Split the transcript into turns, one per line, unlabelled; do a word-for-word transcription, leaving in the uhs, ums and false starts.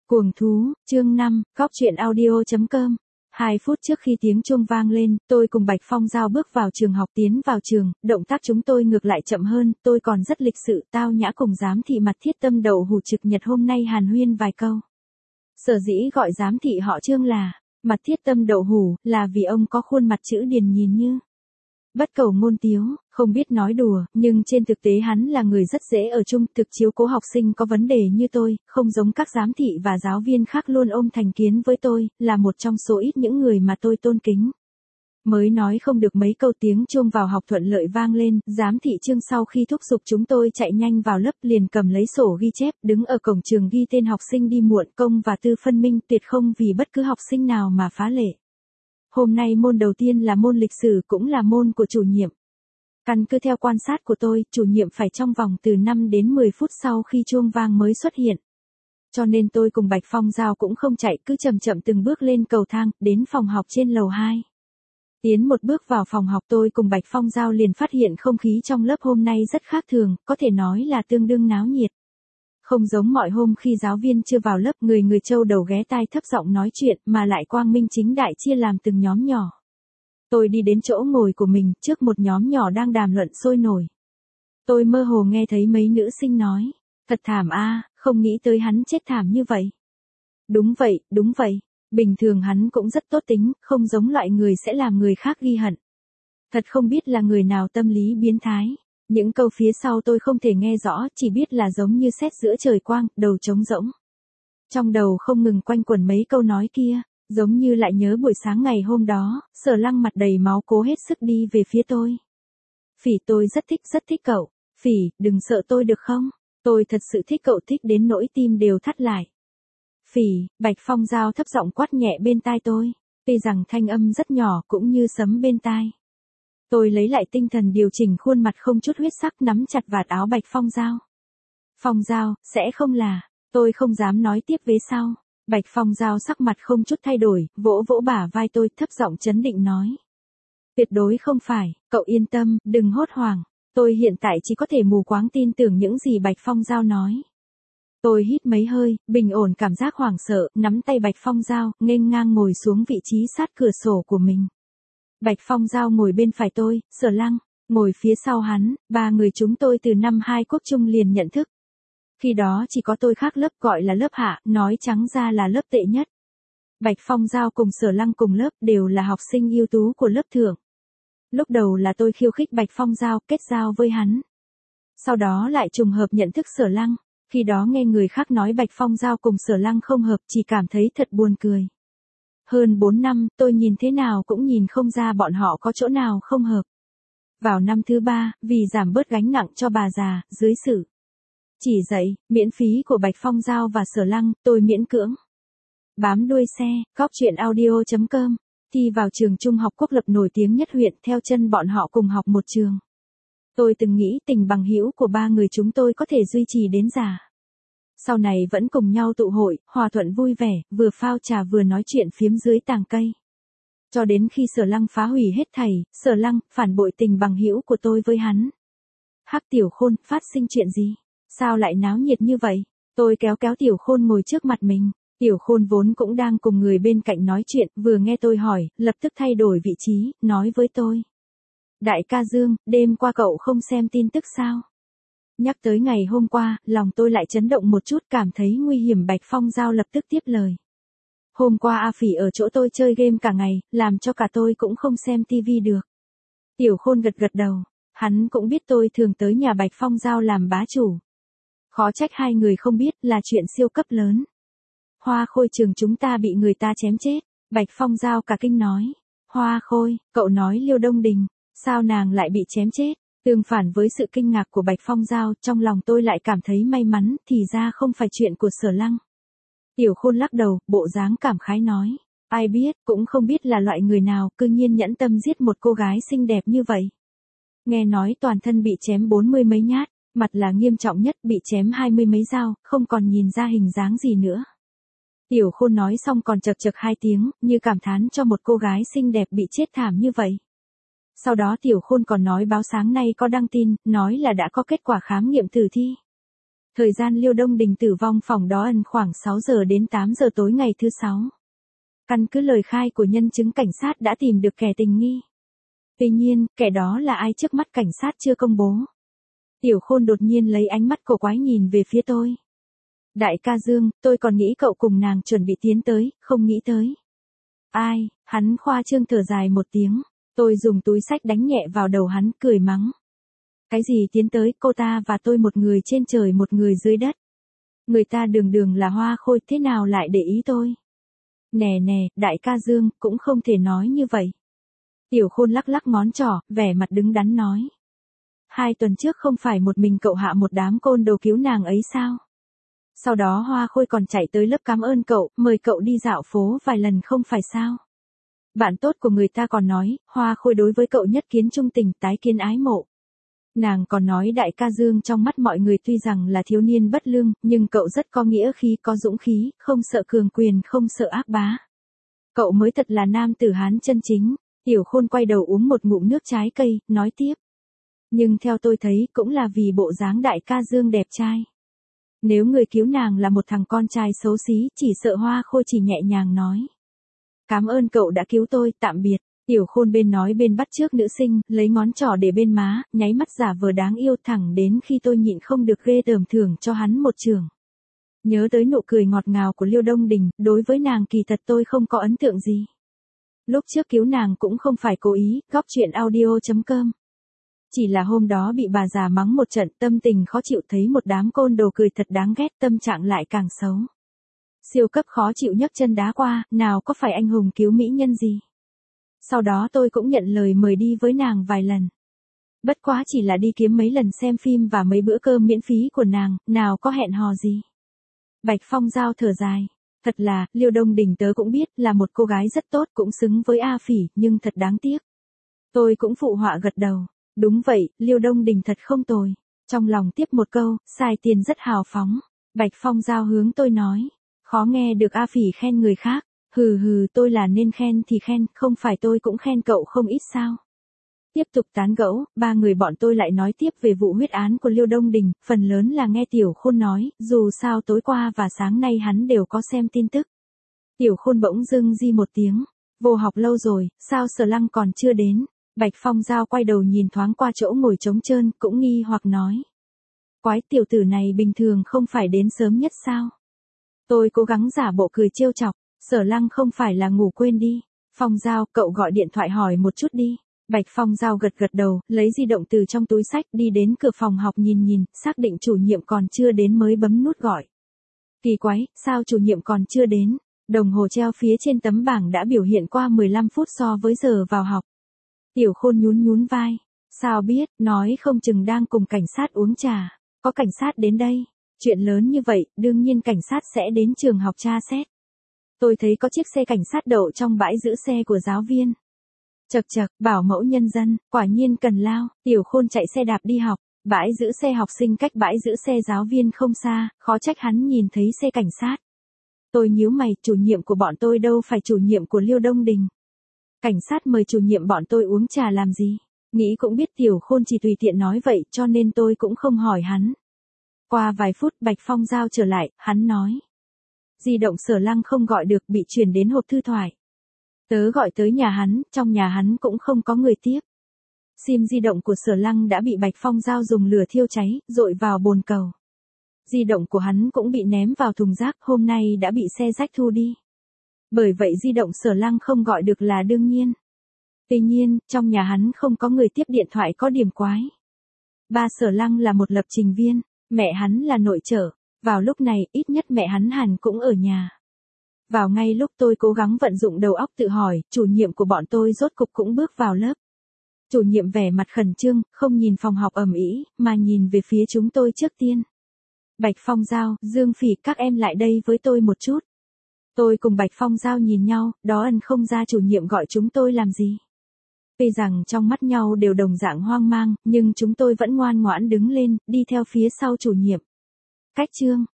Cuồng thú, chương năm, cóc truyện audio chấm com. Hai phút trước khi tiếng chuông vang lên, tôi cùng Bạch Phong Giao bước vào trường học tiến vào trường, động tác chúng tôi ngược lại chậm hơn, tôi còn rất lịch sự tao nhã cùng giám thị mặt Thiết Tâm Đậu Hủ trực nhật hôm nay hàn huyên vài câu. Sở dĩ gọi giám thị họ Trương là mặt Thiết Tâm Đậu Hủ, là vì ông có khuôn mặt chữ điền nhìn như bất cầu ngôn tiếu, không biết nói đùa, nhưng trên thực tế hắn là người rất dễ ở chung, thực chiếu cố học sinh có vấn đề như tôi, không giống các giám thị và giáo viên khác luôn ôm thành kiến với tôi, là một trong số ít những người mà tôi tôn kính. Mới nói không được mấy câu tiếng chuông vào học thuận lợi vang lên, giám thị Trương sau khi thúc giục chúng tôi chạy nhanh vào lớp liền cầm lấy sổ ghi chép, đứng ở cổng trường ghi tên học sinh đi muộn, công và tư phân minh, tuyệt không vì bất cứ học sinh nào mà phá lệ. Hôm nay môn đầu tiên là môn lịch sử cũng là môn của chủ nhiệm. Căn cứ theo quan sát của tôi, chủ nhiệm phải trong vòng từ năm đến mười phút sau khi chuông vang mới xuất hiện. Cho nên tôi cùng Bạch Phong Giao cũng không chạy, cứ chậm chậm từng bước lên cầu thang, đến phòng học trên lầu hai. Tiến một bước vào phòng học tôi cùng Bạch Phong Giao liền phát hiện không khí trong lớp hôm nay rất khác thường, có thể nói là tương đương náo nhiệt. Không giống mọi hôm khi giáo viên chưa vào lớp người người châu đầu ghé tai thấp giọng nói chuyện mà lại quang minh chính đại chia làm từng nhóm nhỏ. Tôi đi đến chỗ ngồi của mình trước một nhóm nhỏ đang đàm luận sôi nổi. Tôi mơ hồ nghe thấy mấy nữ sinh nói, thật thảm a, không nghĩ tới hắn chết thảm như vậy. Đúng vậy, đúng vậy, bình thường hắn cũng rất tốt tính, không giống loại người sẽ làm người khác ghi hận. Thật không biết là người nào tâm lý biến thái. Những câu phía sau tôi không thể nghe rõ, chỉ biết là giống như sét giữa trời quang, đầu trống rỗng. Trong đầu không ngừng quanh quẩn mấy câu nói kia, giống như lại nhớ buổi sáng ngày hôm đó, Sở Lăng mặt đầy máu cố hết sức đi về phía tôi. Phỉ, tôi rất thích rất thích cậu. Phỉ, đừng sợ tôi được không? Tôi thật sự thích cậu, thích đến nỗi tim đều thắt lại. Phỉ, Bạch Phong Giao thấp giọng quát nhẹ bên tai tôi, tuy rằng thanh âm rất nhỏ cũng như sấm bên tai. Tôi lấy lại tinh thần điều chỉnh khuôn mặt không chút huyết sắc nắm chặt vạt áo Bạch Phong Giao. Phong Giao, sẽ không là, tôi không dám nói tiếp vế sau. Bạch Phong Giao sắc mặt không chút thay đổi, vỗ vỗ bả vai tôi thấp giọng chấn định nói. Tuyệt đối không phải, cậu yên tâm, đừng hốt hoảng. Tôi hiện tại chỉ có thể mù quáng tin tưởng những gì Bạch Phong Giao nói. Tôi hít mấy hơi, bình ổn cảm giác hoảng sợ, nắm tay Bạch Phong Giao, nghênh ngang ngồi xuống vị trí sát cửa sổ của mình. Bạch Phong Giao ngồi bên phải tôi, Sở Lăng ngồi phía sau hắn, ba người chúng tôi từ năm hai quốc trung liền nhận thức. Khi đó chỉ có tôi khác lớp gọi là lớp hạ, nói trắng ra là lớp tệ nhất. Bạch Phong Giao cùng Sở Lăng cùng lớp đều là học sinh ưu tú của lớp thượng. Lúc đầu là tôi khiêu khích Bạch Phong Giao kết giao với hắn. Sau đó lại trùng hợp nhận thức Sở Lăng, khi đó nghe người khác nói Bạch Phong Giao cùng Sở Lăng không hợp chỉ cảm thấy thật buồn cười. Hơn bốn năm, tôi nhìn thế nào cũng nhìn không ra bọn họ có chỗ nào không hợp. Vào năm thứ ba, vì giảm bớt gánh nặng cho bà già, dưới sự chỉ dạy, miễn phí của Bạch Phong Giao và Sở Lăng, tôi miễn cưỡng bám đuôi xe, cóc truyện audio chấm com, thi vào trường trung học quốc lập nổi tiếng nhất huyện theo chân bọn họ cùng học một trường. Tôi từng nghĩ tình bằng hữu của ba người chúng tôi có thể duy trì đến già. Sau này vẫn cùng nhau tụ hội, hòa thuận vui vẻ, vừa phao trà vừa nói chuyện phiếm dưới tàng cây. Cho đến khi Sở Lăng phá hủy hết thảy, Sở Lăng phản bội tình bằng hữu của tôi với hắn. Hắc Tiểu Khôn, phát sinh chuyện gì? Sao lại náo nhiệt như vậy? Tôi kéo kéo Tiểu Khôn ngồi trước mặt mình. Tiểu Khôn vốn cũng đang cùng người bên cạnh nói chuyện, vừa nghe tôi hỏi, lập tức thay đổi vị trí, nói với tôi. Đại ca Dương, đêm qua cậu không xem tin tức sao? Nhắc tới ngày hôm qua, lòng tôi lại chấn động một chút, cảm thấy nguy hiểm. Bạch Phong Giao lập tức tiếp lời. Hôm qua A Phỉ ở chỗ tôi chơi game cả ngày, làm cho cả tôi cũng không xem tivi được. Tiểu Khôn gật gật đầu, hắn cũng biết tôi thường tới nhà Bạch Phong Giao làm bá chủ. Khó trách hai người không biết là chuyện siêu cấp lớn. Hoa Khôi trường chúng ta bị người ta chém chết, Bạch Phong Giao cả kinh nói. Hoa Khôi, cậu nói Liêu Đông Đình, sao nàng lại bị chém chết? Tương phản với sự kinh ngạc của Bạch Phong Giao, trong lòng tôi lại cảm thấy may mắn, thì ra không phải chuyện của Sở Lăng. Tiểu Khôn lắc đầu, bộ dáng cảm khái nói, ai biết, cũng không biết là loại người nào, cư nhiên nhẫn tâm giết một cô gái xinh đẹp như vậy. Nghe nói toàn thân bị chém bốn mươi mấy nhát, mặt là nghiêm trọng nhất, bị chém hai mươi mấy dao, không còn nhìn ra hình dáng gì nữa. Tiểu Khôn nói xong còn chật chật hai tiếng, như cảm thán cho một cô gái xinh đẹp bị chết thảm như vậy. Sau đó Tiểu Khôn còn nói báo sáng nay có đăng tin, nói là đã có kết quả khám nghiệm tử thi. Thời gian Liêu Đông Đình tử vong phòng đó ẩn khoảng sáu giờ đến tám giờ tối ngày thứ sáu. Căn cứ lời khai của nhân chứng cảnh sát đã tìm được kẻ tình nghi. Tuy nhiên, kẻ đó là ai trước mắt cảnh sát chưa công bố. Tiểu Khôn đột nhiên lấy ánh mắt cổ quái nhìn về phía tôi. Đại ca Dương, tôi còn nghĩ cậu cùng nàng chuẩn bị tiến tới, không nghĩ tới. Ai, hắn khoa trương thở dài một tiếng. Tôi dùng túi xách đánh nhẹ vào đầu hắn, cười mắng. Cái gì tiến tới, cô ta và tôi một người trên trời một người dưới đất. Người ta đường đường là Hoa Khôi, thế nào lại để ý tôi? Nè nè, đại ca Dương, cũng không thể nói như vậy. Tiểu Khôn lắc lắc ngón trỏ, vẻ mặt đứng đắn nói. Hai tuần trước không phải một mình cậu hạ một đám côn đồ cứu nàng ấy sao? Sau đó Hoa Khôi còn chạy tới lớp cảm ơn cậu, mời cậu đi dạo phố vài lần không phải sao? Bạn tốt của người ta còn nói, Hoa Khôi đối với cậu nhất kiến trung tình, tái kiến ái mộ. Nàng còn nói đại ca Dương trong mắt mọi người tuy rằng là thiếu niên bất lương, nhưng cậu rất có nghĩa khí, có dũng khí, không sợ cường quyền, không sợ ác bá. Cậu mới thật là nam tử Hán chân chính. Tiểu Khôn quay đầu uống một ngụm nước trái cây, nói tiếp. Nhưng theo tôi thấy cũng là vì bộ dáng đại ca Dương đẹp trai. Nếu người cứu nàng là một thằng con trai xấu xí, chỉ sợ Hoa Khôi chỉ nhẹ nhàng nói. Cảm ơn cậu đã cứu tôi, tạm biệt. Tiểu Khôn bên nói bên bắt chước nữ sinh, lấy ngón trỏ để bên má, nháy mắt giả vờ đáng yêu thẳng đến khi tôi nhịn không được ghê tởm thưởng cho hắn một trường. Nhớ tới nụ cười ngọt ngào của Liêu Đông Đình, đối với nàng kỳ thật tôi không có ấn tượng gì. Lúc trước cứu nàng cũng không phải cố ý, góc chuyện audio chấm com. Chỉ là hôm đó bị bà già mắng một trận, tâm tình khó chịu, thấy một đám côn đồ cười thật đáng ghét, tâm trạng lại càng xấu. Siêu cấp khó chịu nhấc chân đá qua, nào có phải anh hùng cứu mỹ nhân gì. Sau đó tôi cũng nhận lời mời đi với nàng vài lần. Bất quá chỉ là đi kiếm mấy lần xem phim và mấy bữa cơm miễn phí của nàng, nào có hẹn hò gì. Bạch Phong Giao thở dài. Thật là, Liêu Đông Đình tớ cũng biết là một cô gái rất tốt, cũng xứng với A Phỉ, nhưng thật đáng tiếc. Tôi cũng phụ họa gật đầu. Đúng vậy, Liêu Đông Đình thật không tồi. Trong lòng tiếp một câu, xài tiền rất hào phóng. Bạch Phong Giao hướng tôi nói. Khó nghe được A Phỉ khen người khác. Hừ hừ, tôi là nên khen thì khen, không phải tôi cũng khen cậu không ít sao. Tiếp tục tán gẫu, ba người bọn tôi lại nói tiếp về vụ huyết án của Liêu Đông Đình, phần lớn là nghe Tiểu Khôn nói, dù sao tối qua và sáng nay hắn đều có xem tin tức. Tiểu Khôn bỗng dưng di một tiếng, vô học lâu rồi, sao Sở Lăng còn chưa đến? Bạch Phong Giao quay đầu nhìn thoáng qua chỗ ngồi trống trơn, cũng nghi hoặc nói. Quái tiểu tử này bình thường không phải đến sớm nhất sao? Tôi cố gắng giả bộ cười trêu chọc, Sở Lăng không phải là ngủ quên đi. Phong Giao, cậu gọi điện thoại hỏi một chút đi. Bạch Phong Giao gật gật đầu, lấy di động từ trong túi xách đi đến cửa phòng học nhìn nhìn, xác định chủ nhiệm còn chưa đến mới bấm nút gọi. Kỳ quái, sao chủ nhiệm còn chưa đến? Đồng hồ treo phía trên tấm bảng đã biểu hiện qua mười lăm phút so với giờ vào học. Tiểu Khôn nhún nhún vai. Sao biết, nói không chừng đang cùng cảnh sát uống trà. Có cảnh sát đến đây. Chuyện lớn như vậy, đương nhiên cảnh sát sẽ đến trường học tra xét. Tôi thấy có chiếc xe cảnh sát đậu trong bãi giữ xe của giáo viên. Chật chật, bảo mẫu nhân dân, quả nhiên cần lao. Tiểu Khôn chạy xe đạp đi học. Bãi giữ xe học sinh cách bãi giữ xe giáo viên không xa, khó trách hắn nhìn thấy xe cảnh sát. Tôi nhíu mày, chủ nhiệm của bọn tôi đâu phải chủ nhiệm của Liêu Đông Đình. Cảnh sát mời chủ nhiệm bọn tôi uống trà làm gì? Nghĩ cũng biết Tiểu Khôn chỉ tùy tiện nói vậy cho nên tôi cũng không hỏi hắn. Qua vài phút Bạch Phong Giao trở lại, hắn nói. Di động Sở Lăng không gọi được, bị chuyển đến hộp thư thoại. Tớ gọi tới nhà hắn, trong nhà hắn cũng không có người tiếp. Sim di động của Sở Lăng đã bị Bạch Phong Giao dùng lửa thiêu cháy, dội vào bồn cầu. Di động của hắn cũng bị ném vào thùng rác, hôm nay đã bị xe rách thu đi. Bởi vậy di động Sở Lăng không gọi được là đương nhiên. Tuy nhiên, trong nhà hắn không có người tiếp điện thoại có điểm quái. Ba Sở Lăng là một lập trình viên, mẹ hắn là nội trợ. Vào lúc này, ít nhất mẹ hắn hẳn cũng ở nhà. Vào ngay lúc tôi cố gắng vận dụng đầu óc tự hỏi, chủ nhiệm của bọn tôi rốt cục cũng bước vào lớp. Chủ nhiệm vẻ mặt khẩn trương, không nhìn phòng học ầm ĩ, mà nhìn về phía chúng tôi trước tiên. Bạch Phong Giao, Dương Phỉ, các em lại đây với tôi một chút. Tôi cùng Bạch Phong Giao nhìn nhau, đó ẩn không ra chủ nhiệm gọi chúng tôi làm gì. Tuy rằng trong mắt nhau đều đồng dạng hoang mang, nhưng chúng tôi vẫn ngoan ngoãn đứng lên, đi theo phía sau chủ nhiệm. Cách chương